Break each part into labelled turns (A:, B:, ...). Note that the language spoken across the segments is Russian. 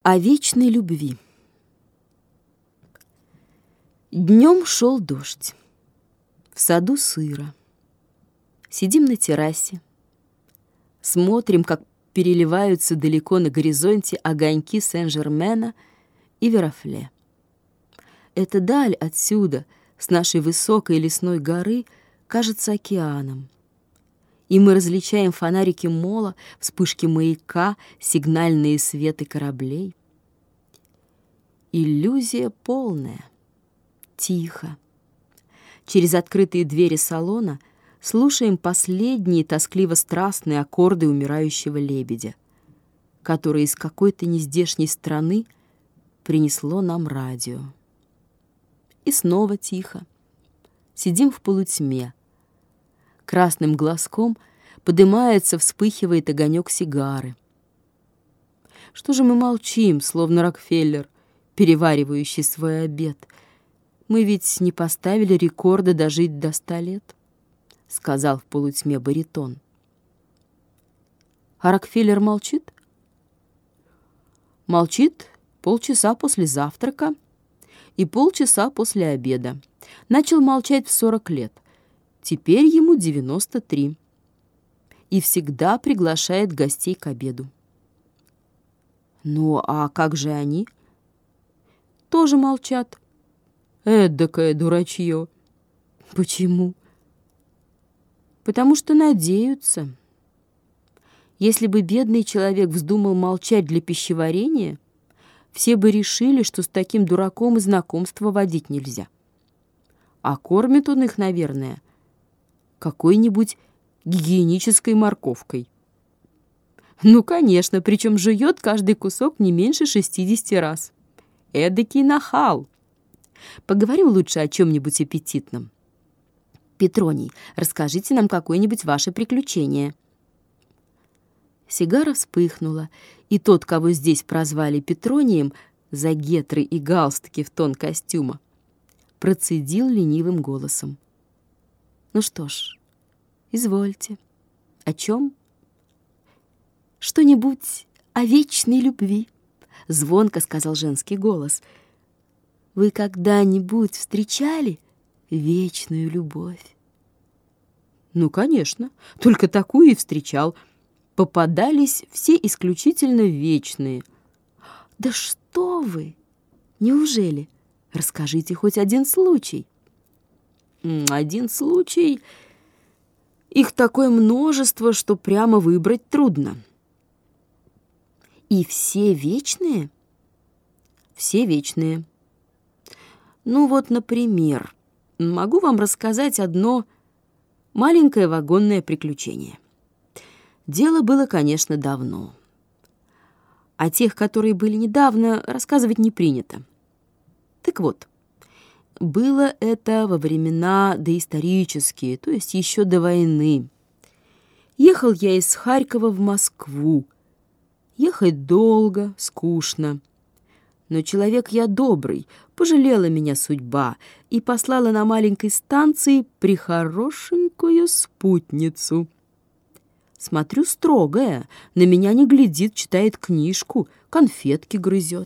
A: О вечной любви. Днем шел дождь. В саду сыро. Сидим на террасе. Смотрим, как переливаются далеко на горизонте огоньки Сен-Жермена и Верофле. Эта даль отсюда, с нашей высокой лесной горы, кажется океаном. И мы различаем фонарики мола, вспышки маяка, сигнальные светы кораблей. Иллюзия полная. Тихо. Через открытые двери салона слушаем последние тоскливо-страстные аккорды умирающего лебедя, которые из какой-то нездешней страны принесло нам радио. И снова тихо. Сидим в полутьме. Красным глазком подымается, вспыхивает огонек сигары. Что же мы молчим, словно Рокфеллер, переваривающий свой обед? Мы ведь не поставили рекорда дожить до 100 лет, сказал в полутьме баритон. А Рокфеллер молчит? Молчит полчаса после завтрака и полчаса после обеда. Начал молчать в 40 лет. Теперь ему 93. И всегда приглашает гостей к обеду. Ну, а как же они? Тоже молчат. Эдакое дурачье. Почему? Потому что надеются. Если бы бедный человек вздумал молчать для пищеварения, все бы решили, что с таким дураком и знакомство водить нельзя. А кормит он их, наверное, какой-нибудь гигиенической морковкой. Ну, конечно, причем жует каждый кусок не меньше 60 раз. Эдакий нахал. Поговорим лучше о чем-нибудь аппетитном. Петроний, расскажите нам какое-нибудь ваше приключение. Сигара вспыхнула, и тот, кого здесь прозвали Петронием, за гетры и галстуки в тон костюма, процедил ленивым голосом. Ну что ж, извольте. О чем? Что-нибудь о вечной любви, звонко сказал женский голос. Вы когда-нибудь встречали вечную любовь? Ну, конечно, только такую и встречал. Попадались все исключительно вечные. Да что вы! Неужели? Расскажите хоть один случай. Один случай? Их такое множество, что прямо выбрать трудно. И все вечные? Все вечные. Ну вот, например, могу вам рассказать одно маленькое вагонное приключение. Дело было, конечно, давно. О тех, которые были недавно, рассказывать не принято. Так вот, было это во времена доисторические, то есть еще до войны. Ехал я из Харькова в Москву. Ехать долго, скучно. Но человек я добрый, пожалела меня судьба и послала на маленькой станции прихорошенькую спутницу. Смотрю, строгая, на меня не глядит, читает книжку, конфетки грызет.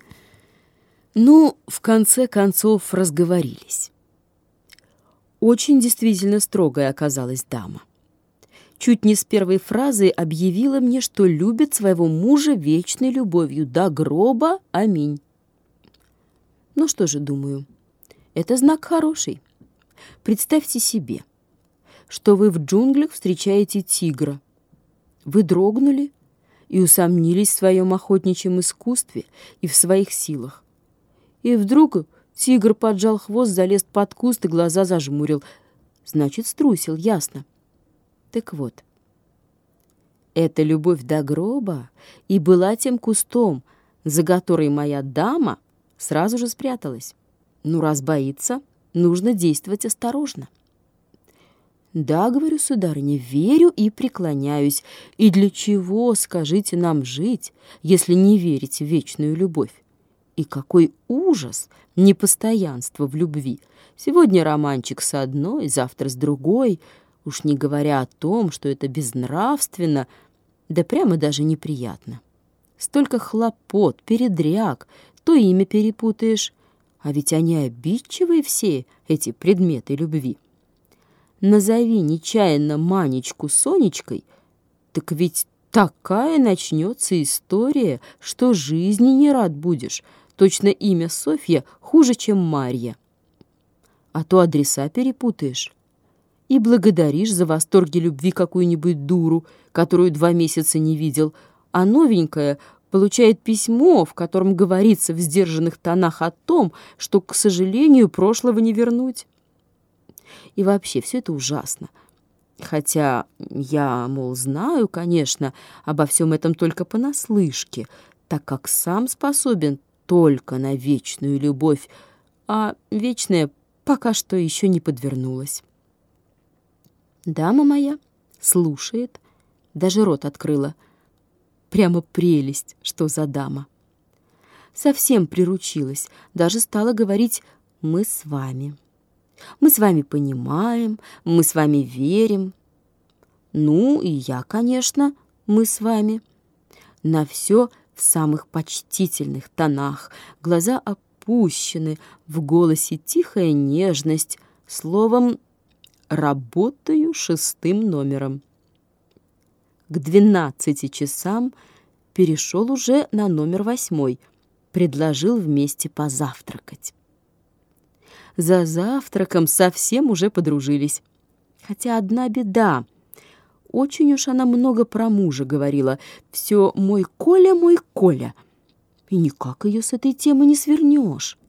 A: Ну, в конце концов, разговорились. Очень действительно строгая оказалась дама. Чуть не с первой фразы объявила мне, что любит своего мужа вечной любовью, до гроба, аминь. Ну что же, думаю, это знак хороший. Представьте себе, что вы в джунглях встречаете тигра. Вы дрогнули и усомнились в своем охотничьем искусстве и в своих силах. И вдруг тигр поджал хвост, залез под куст и глаза зажмурил. Значит, струсил, ясно. Так вот, эта любовь до гроба и была тем кустом, за который моя дама сразу же спряталась. Ну, раз боится, нужно действовать осторожно. Да, говорю, сударыня, верю и преклоняюсь. И для чего, скажите, нам жить, если не верить в вечную любовь? И какой ужас, непостоянство в любви. Сегодня романчик с одной, завтра с другой. Уж не говоря о том, что это безнравственно, да прямо даже неприятно. Столько хлопот, передряг, то имя перепутаешь. А ведь они обидчивые все, эти предметы любви. Назови нечаянно Манечку Сонечкой, так ведь такая начнется история, что жизни не рад будешь. Точно имя Софья хуже, чем Марья. А то адреса перепутаешь. И благодаришь за восторги любви какую-нибудь дуру, которую 2 месяца не видел, а новенькая получает письмо, в котором говорится в сдержанных тонах о том, что, к сожалению, прошлого не вернуть. И вообще все это ужасно. Хотя я, мол, знаю, конечно, обо всем этом только понаслышке, так как сам способен только на вечную любовь, а вечная пока что еще не подвернулась. Дама моя слушает, даже рот открыла. Прямо прелесть, что за дама. Совсем приручилась, даже стала говорить «мы с вами». Мы с вами понимаем, мы с вами верим. Ну, и я, конечно, мы с вами. На все в самых почтительных тонах, глаза опущены, в голосе тихая нежность, словом, работаю 6-м номером. К 12 часам перешел уже на номер 8, предложил вместе позавтракать. За завтраком совсем уже подружились. Хотя одна беда. Очень уж она много про мужа говорила. Все мой Коля». И никак ее с этой темы не свернешь.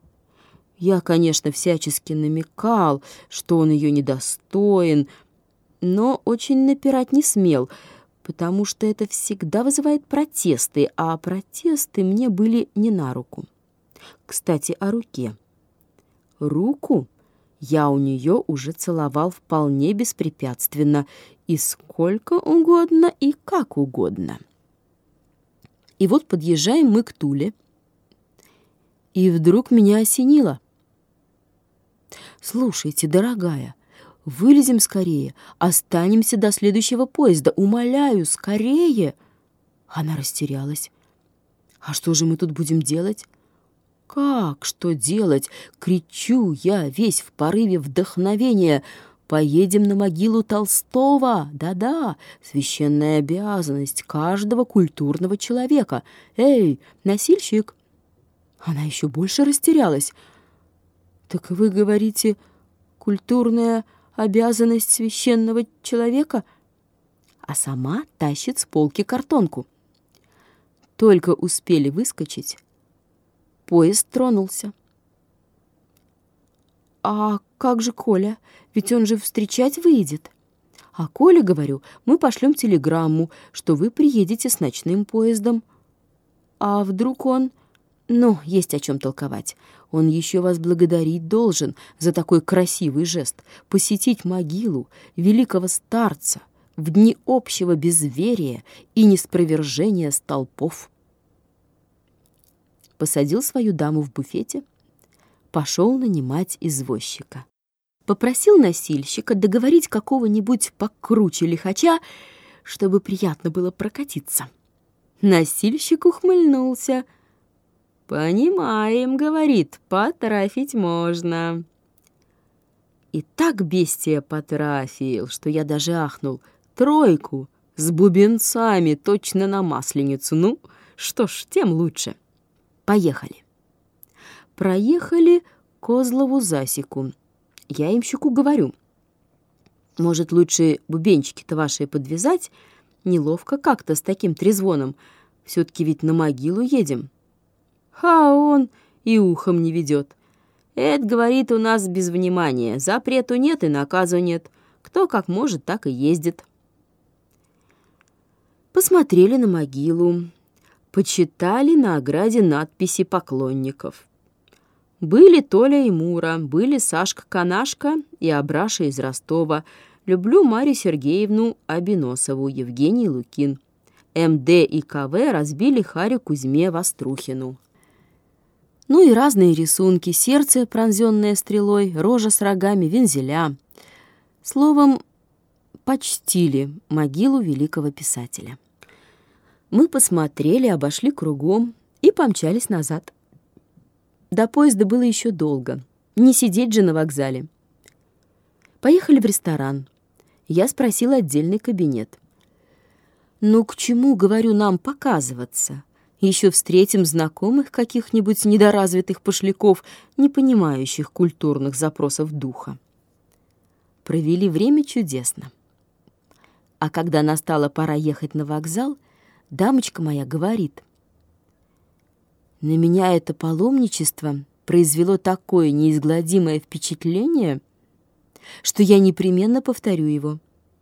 A: Я, конечно, всячески намекал, что он ее недостоин, но очень напирать не смел, потому что это всегда вызывает протесты, а протесты мне были не на руку. Кстати, о руке. Руку я у нее уже целовал вполне беспрепятственно, и сколько угодно, и как угодно. И вот подъезжаем мы к Туле, и вдруг меня осенило. «Слушайте, дорогая, вылезем скорее, останемся до следующего поезда, умоляю, скорее!» Она растерялась. «А что же мы тут будем делать?» «Как что делать?» — кричу я, весь в порыве вдохновения. «Поедем на могилу Толстого! Да-да, священная обязанность каждого культурного человека! Эй, носильщик!» Она еще больше растерялась. «Так вы говорите, культурная обязанность священного человека?» А сама тащит с полки картонку. Только успели выскочить, поезд тронулся. «А как же Коля? Ведь он же встречать выйдет». «А Коле, говорю, мы пошлем телеграмму, что вы приедете с ночным поездом». «А вдруг он...» «Ну, есть о чем толковать. Он еще вас благодарить должен за такой красивый жест. Посетить могилу великого старца в дни общего безверия и неспровержения столпов». Посадил свою даму в буфете, пошел нанимать извозчика. Попросил носильщика договорить какого-нибудь покруче лихача, чтобы приятно было прокатиться. Носильщик ухмыльнулся. «Понимаем, — говорит, — потрафить можно». И так бестия потрафил, что я даже ахнул. 3 с бубенцами точно на Масленицу. Ну, что ж, тем лучше. Поехали. Проехали Козлову засеку. Я имщику говорю: «Может, лучше бубенчики-то ваши подвязать? Неловко как-то с таким трезвоном. Все-таки ведь на могилу едем». А он и ухом не ведет. «Это, — говорит, — у нас без внимания. Запрету нет и наказу нет. Кто как может, так и ездит». Посмотрели на могилу, почитали на ограде надписи поклонников. Были Толя и Мура, были Сашка-Канашка и Абраша из Ростова. Люблю Марию Сергеевну Абиносову, Евгений Лукин. МД и КВ разбили Харю Кузьме Вострухину. Ну и разные рисунки: сердце, пронзенное стрелой, рожа с рогами, вензеля. Словом, почтили могилу великого писателя. Мы посмотрели, обошли кругом и помчались назад. До поезда было еще долго. Не сидеть же на вокзале. Поехали в ресторан. Я спросила отдельный кабинет. «Ну, к чему, говорю, нам показываться? Еще встретим знакомых каких-нибудь недоразвитых пошляков, не понимающих культурных запросов духа». Провели время чудесно. А когда настала пора ехать на вокзал, дамочка моя говорит: «На меня это паломничество произвело такое неизгладимое впечатление, что я непременно повторю его.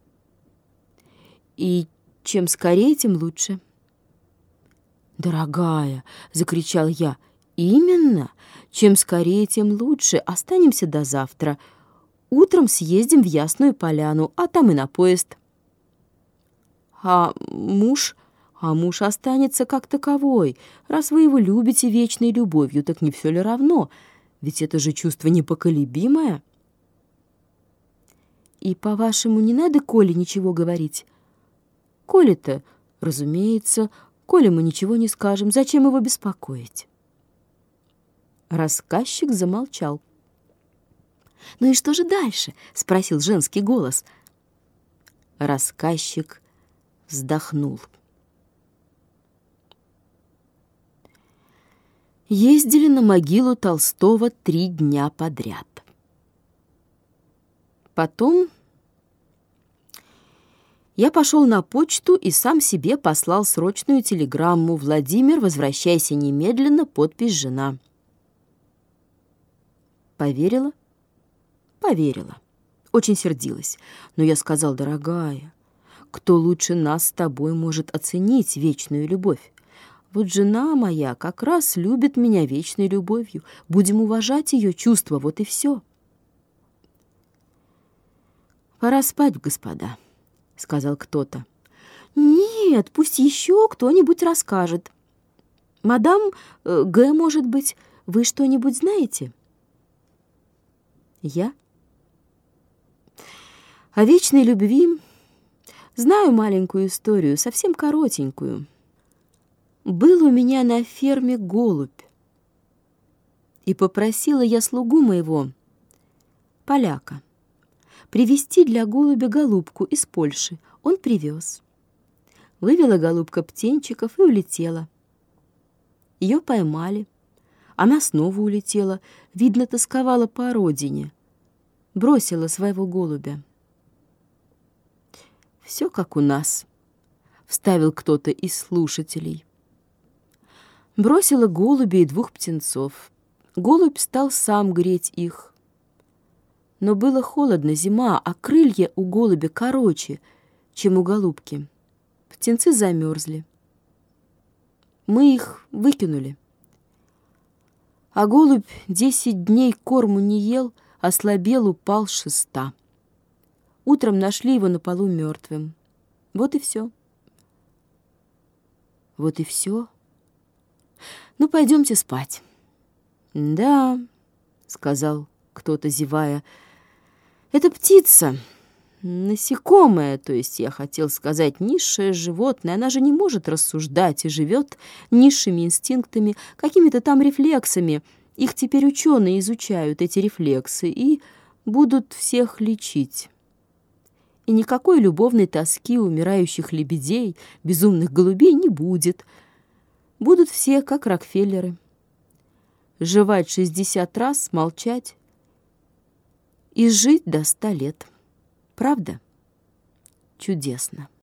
A: И чем скорее, тем лучше». «Дорогая», — закричал я, — «именно, чем скорее, тем лучше. Останемся до завтра. Утром съездим в Ясную Поляну, а там и на поезд». «А муж останется как таковой. Раз вы его любите вечной любовью, так не все ли равно? Ведь это же чувство непоколебимое». «И, по-вашему, не надо Коле ничего говорить?» «Коле-то, разумеется, Коле мы ничего не скажем. Зачем его беспокоить?» Рассказчик замолчал. «Ну и что же дальше?» — спросил женский голос. Рассказчик вздохнул. Ездили на могилу Толстого 3 дня подряд. Потом я пошел на почту и сам себе послал срочную телеграмму: «Владимир, возвращайся немедленно, подпись жена». Поверила? Поверила. Очень сердилась. Но я сказал: «Дорогая, кто лучше нас с тобой может оценить вечную любовь? Вот жена моя как раз любит меня вечной любовью. Будем уважать ее чувства, вот и все». «Пора спать, господа», — сказал кто-то. «Нет, пусть еще кто-нибудь расскажет. Мадам Г, может быть, вы что-нибудь знаете?» «Я? О вечной любви знаю маленькую историю, совсем коротенькую. Был у меня на ферме голубь, и попросила я слугу моего, поляка, привезти для голубя голубку из Польши. Он привез. Вывела голубка птенчиков и улетела. Ее поймали. Она снова улетела. Видно, тосковала по родине. Бросила своего голубя. «Все как у нас», — вставил кто-то из слушателей. Бросила голубя и 2 птенцов. Голубь стал сам греть их. Но было холодно, зима, а крылья у голубя короче, чем у голубки. Птенцы замерзли. Мы их выкинули. А голубь 10 дней корму не ел, ослабел, упал с шеста. Утром нашли его на полу мертвым. Вот и все. Вот и все. Ну, пойдемте спать. «Да», — сказал кто-то, зевая, — «это птица, насекомое, то есть, я хотел сказать, низшее животное. Она же не может рассуждать и живет низшими инстинктами, какими-то там рефлексами. Их теперь ученые изучают, эти рефлексы, и будут всех лечить. И никакой любовной тоски умирающих лебедей, безумных голубей не будет. Будут все, как Рокфеллеры. Жевать 60 раз, молчать и жить до 100 лет. Правда? Чудесно.